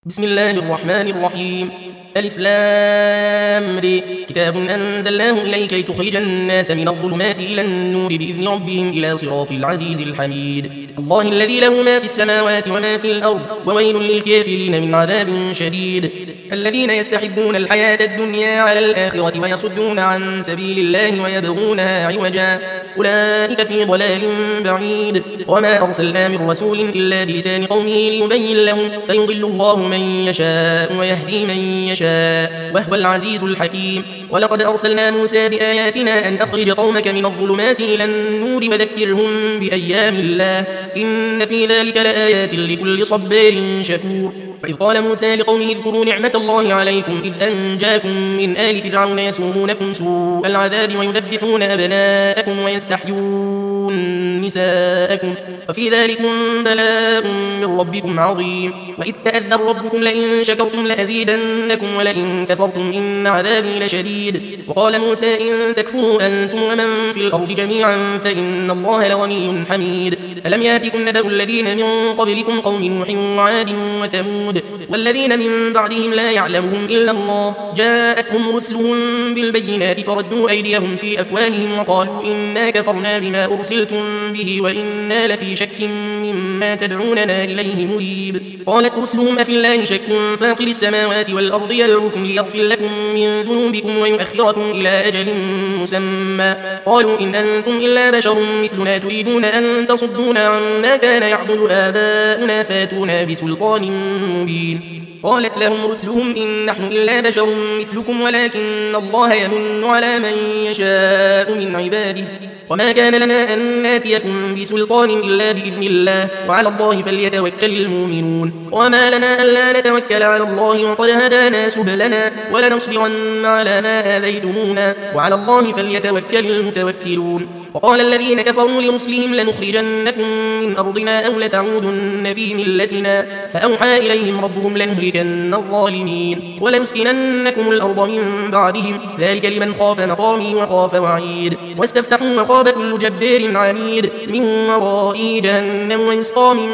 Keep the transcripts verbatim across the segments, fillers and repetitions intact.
بسم الله الرحمن الرحيم. ألف لام ر. كتاب أنزلناه إليك لتخرج الناس من الظلمات إلى النور بإذن ربهم إلى صراط العزيز الحميد. الله الذي له ما في السماوات وما في الأرض وويل للكافرين من عذاب شديد. الذين يستحبون الحياة الدنيا على الآخرة ويصدون عن سبيل الله ويبغونها عوجا أولئك في ضلال بعيد. وما أرسلنا من رسول إلا بلسان قومه ليبين لهم فيضل الله من يشاء ويهدي من يشاء وهو العزيز الحكيم. ولقد أرسلنا موسى بآياتنا أن أخرج قومك من الظلمات إلى النور وذكرهم بأيام الله إن في ذلك لآيات لكل صبار شكور. وإذ قال موسى لقومه اذكروا نعمة الله عليكم إذ أنجاكم من آل فرعون يسومونكم سوء العذاب ويذبحون أبناءكم ويستحيون نساءكم وفي ذلكم بلاء من ربكم عظيم. وإذ تأذن ربكم لئن شكرتم لأزيدنكم ولئن كفرتم إن عذابي لشديد. وقال موسى إن تكفروا أنتم ومن في الأرض جميعا فإن الله لغني حميد. ألم ياتكم نبأ الذين من قبلكم قوم نوح وعاد وثمود والذين من بعدهم لا يعلمهم إلا الله جاءتهم رسلهم بالبينات فردوا أيديهم في أفواههم وقالوا إنا كفرنا بما أرسلتم به وإنا لفي شك مما تدعوننا إليه مريب. قالت رسلهم أفي الله شك فاطر السماوات والأرض يدعوكم ليغفر لكم من ذنوبكم ويؤخركم إلى أجل مسمى قالوا إن أنتم إلا بشر مثلنا تريدون أن تصدونا عما كان يعبد آباؤنا فاتونا بسلطان مبين. قالت لهم رسلهم إن نحن إلا بشر مثلكم ولكن الله يمن على من يشاء من عباده وما كان لنا أن ناتيكم بسلطان إلا بإذن الله وعلى الله فليتوكل المؤمنون. وما لنا ألا نتوكل على الله وقد هدانا سبلنا ولنصبرن على ما آذيتمونا وعلى الله فليتوكل المتوكلون. وقال الذين كفروا لرسلهم لنخرجنكم من أرضنا أو لتعودن في ملتنا فأوحى إليهم ربهم لنهلكن الظالمين ولنسكننكم الأرض من بعدهم ذلك لمن خاف مقامي وخاف وعيد. واستفتحوا وخاب كل جبار عنيد من ورائه جهنم ويسقى من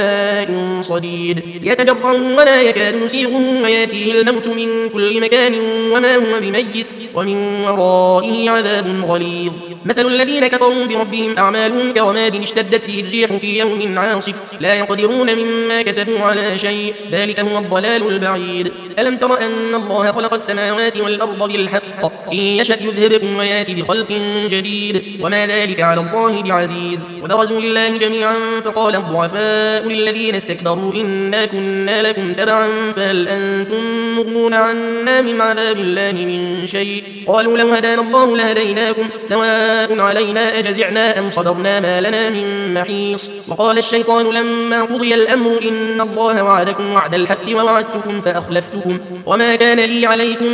ماء صديد يتجرعه ولا يكاد يسيغه وياتيه الموت من كل مكان وما هو بميت ومن ورائه عذاب غليظ. مثل الذين كفروا بربهم أعمالهم كرماد اشتدت به الريح في يوم عاصف لا يقدرون مما كسبوا على شيء ذلك هو الضلال البعيد. ألم تر أن الله خلق السماوات والأرض بالحق إن يشأ يذهبكم ويأتي بخلق جديد وما ذلك على الله بعزيز. وبرزوا لله جميعا فقال الضعفاء للذين استكبروا إنا كنا لكم تبعا فهل أنتم مغنون عنا من عذاب الله من شيء قالوا لو هدانا الله لهديناكم سواء علينا أجزعنا أم صبرنا ما لنا من محيص. وقال الشيطان لما قضي الأمر إن الله وعدكم وعد الحق ووعدتكم فأخلفتكم وما كان لي عليكم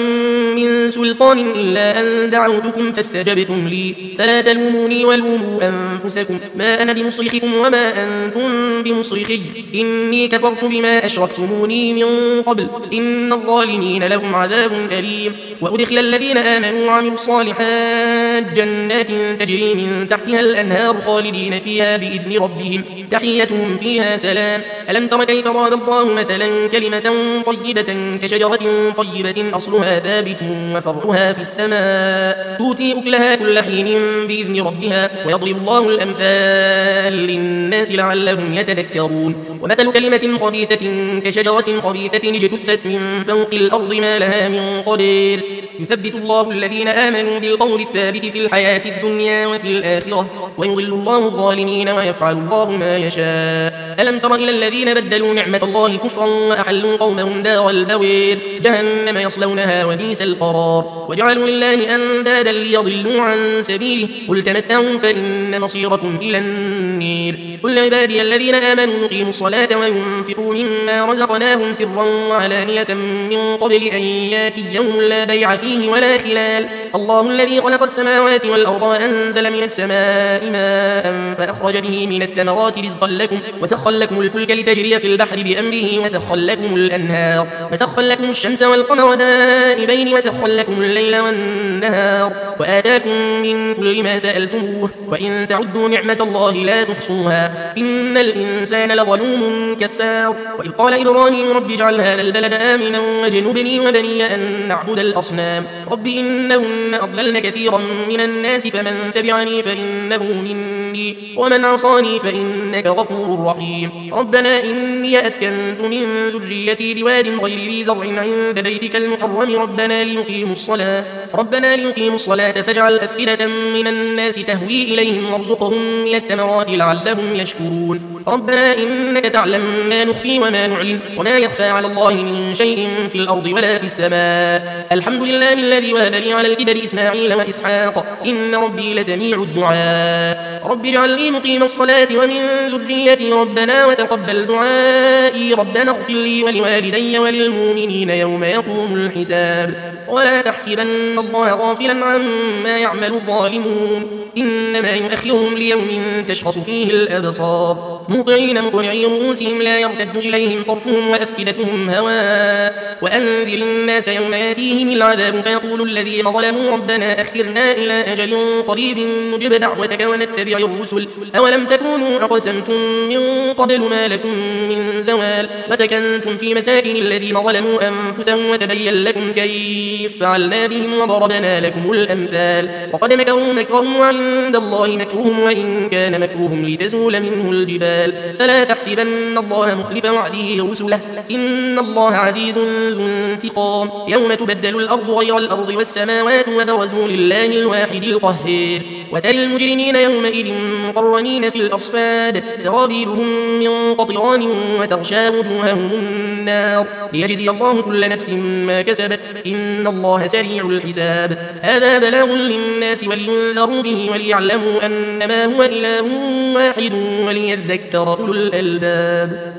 من سلطان إلا أن دعوتكم فاستجبتم لي فلا تلوموني ولوموا أنفسكم ما أنا بمصرخكم وما أنتم بمصرخي إني كفرت بما أشركتموني من قبل إن الظالمين لهم عذاب أليم. وأدخل الذين آمنوا وعملوا الصالحات جنات تجري من تحتها الأنهار خالدين فيها بإذن ربهم تحيتهم فيها سلام. ألم تر كيف ضرب الله مثلا كلمة طيبة كشجرة طيبة أصلها ثابت وفرعها في السماء تؤتي أكلها كل حين بإذن ربها ويضرب الله الأمثال للناس لعلهم يتذكرون. ومثل كلمة خبيثة كشجرة خبيثة اجتثت من فوق الأرض ما لها من قدير يثبت الله الذين آمنوا بالقول الثابت في الحياة الدنيا وفي الآخرة ويضل الله الظالمين ويفعل الله ما يشاء. ألم تر إلى الذين بدلوا نعمة الله كفرا وأحلوا قومهم دار البوير جهنم يصلونها وبئس القرار وجعلوا لله أندادا ليضلوا عن سبيله قل تمتعوا فإن مصيركم إلى النير. قل عبادي الذين آمنوا يقيموا الصلاة وينفقوا مما رزقناهم سرا وعلانية من قبل أن ياتي يوم لا بيع فيه فيه ولا خلال. الله الذي خلق السماوات والأرض وأنزل من السماء ماء فأخرج به من الثمرات رزقا لكم وسخر لكم الفلك لتجري في البحر بأمره وسخر لكم الأنهار وسخر لكم الشمس والقمر دائبين وسخر لكم الليل والنهار وآتاكم من كل ما سألتموه وإن تعدوا نعمة الله لا تحصوها إن الإنسان لظلوم كفار. وإذ قال إبراهيم رب اجعل هذا البلد آمنا واجنبني وبني أن نعبد الأصنام رب إنهن أضللن كثيرا من الناس فمن تبعني فإنه مني ومن عصاني فإنك غفور رحيم. ربنا إني أسكنت من ذريتي بواد غير ذي زرع عند بيتك المحرم ربنا ليقيموا الصلاة ربنا ليقيموا الصلاة فاجعل أفئدة من الناس تهوي إليهم وارزقهم من الثمرات لعلهم يشكرون. ربنا إنك تعلم ما نخفي وما نعلن وما يخفى على الله من شيء في الأرض ولا في السماء. الحمد لله الذي وهب لي على الكبر إسماعيل وإسحاق إن ربي لسميع الدعاء. رب اجعل لي مقيم الصلاة ومن ذريتي ربنا وتقبل دعائي ربنا اغفر لي ولوالدي وللمؤمنين يوم يقوم الحساب. ولا تحسبن الله غافلا عما يعمل الظالمون إنما يؤخرهم ليوم تشخص فيه الأبصار مهطعين مقنعي رؤوسهم لا يرتد إليهم طرفهم وأفئدتهم هواء. وأنذر الناس يوم يأتيهم العذاب فيقول الذين ظلموا ربنا أخرنا إلى أجل قريب نجب دعوتك ونتبع الرسل أولم تكونوا أقسمتم من قبل ما لكم من زوال وسكنتم في مساكن الذين ظلموا أنفسهم وتبين لكم كيف فعلنا بهم وضربنا لكم الأمثال وقد مكروا مكرهم وعند الله مكرهم وإن كان مكرهم لتزول منه الجبال. فلا تحسبن الله مخلف وعده رسله إن الله عزيز ذو انتقام. يوم تبدل الأرض غير الأرض والسماوات وبرزوا لله الواحد القهار وترى المجرمين يومئذ مقرنين في الأصفاد سرابيلهم من قطران وتغشى وجوههم النار ليجزي الله كل نفس ما كسبت إن الله سريع الحساب. هذا بلاغ للناس ولينذروا به وليعلموا أنما هو إله واحد وليذكر أولو الألباب.